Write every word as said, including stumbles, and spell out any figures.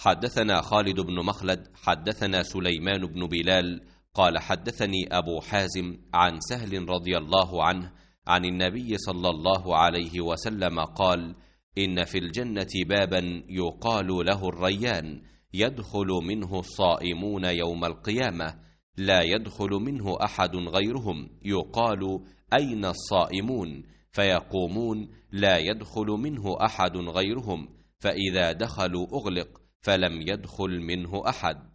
حدثنا خالد بن مخلد حدثنا سليمان بن بلال قال حدثني أبو حازم عن سهل رضي الله عنه عن النبي صلى الله عليه وسلم قال: إن في الجنة بابا يقال له الريان، يدخل منه الصائمون يوم القيامة، لا يدخل منه أحد غيرهم، يقال: أين الصائمون؟ فيقومون: لا يدخل منه أحد غيرهم، فإذا دخلوا أغلق، فلم يدخل منه أحد.